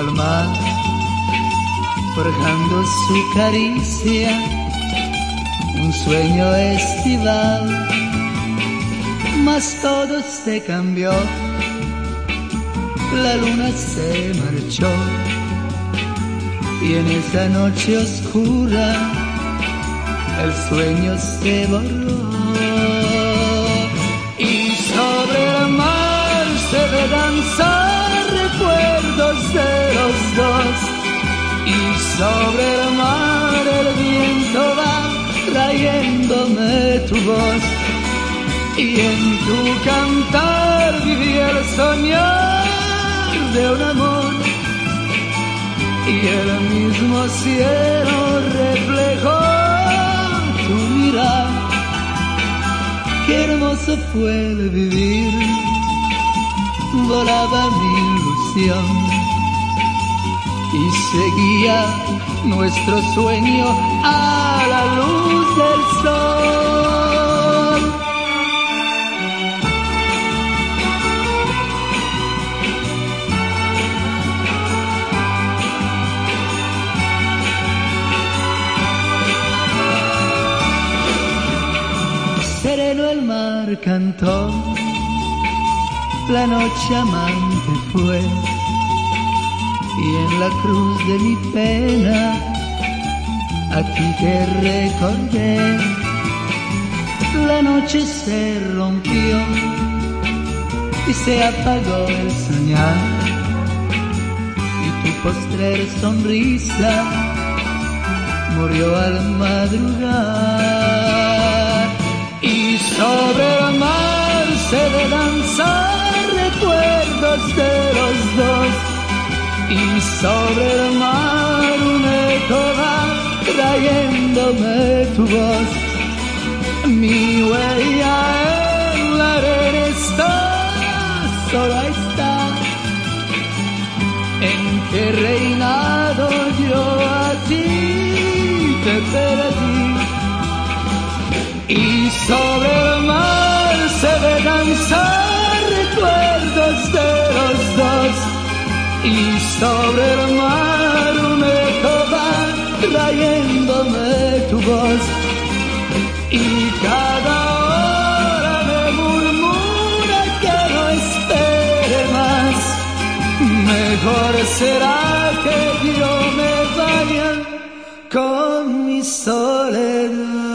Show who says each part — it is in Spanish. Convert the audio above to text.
Speaker 1: el mar, forjando su caricia, un sueño estival, mas todo se cambió, la luna se marchó, y en esa noche oscura el sueño se borró. Y sobre el mar se ve danzar recuerdos de los dos, y sobre el mar el viento va trayéndome tu voz, y en tu cantar viví el soñar de un amor, y el mismo cielo reflejó tu mirar. Qué hermoso fue el vivir, volaba mi ilusión y seguía nuestro sueño a la luz del sol. Sereno el mar cantó, la noche amante fue, y en la cruz de mi pena a ti te recordé. La noche se rompió y se apagó el soñar, y tu postrer sonrisa murió al madrugar. Y sobre el mar se ve danzar recuerdos de los dos, y sobre el mar un eco va trayéndome tu voz. Mi huella en la arena está, sola está, en qué reinado yo a ti te perdí. Y sobre el mar se ve danzar recuerdos de los dos, y sobre el mar un eco va trayéndome tu voz, y cada hora me murmura que no espere más. Mejor será que yo me vaya con mi soledad.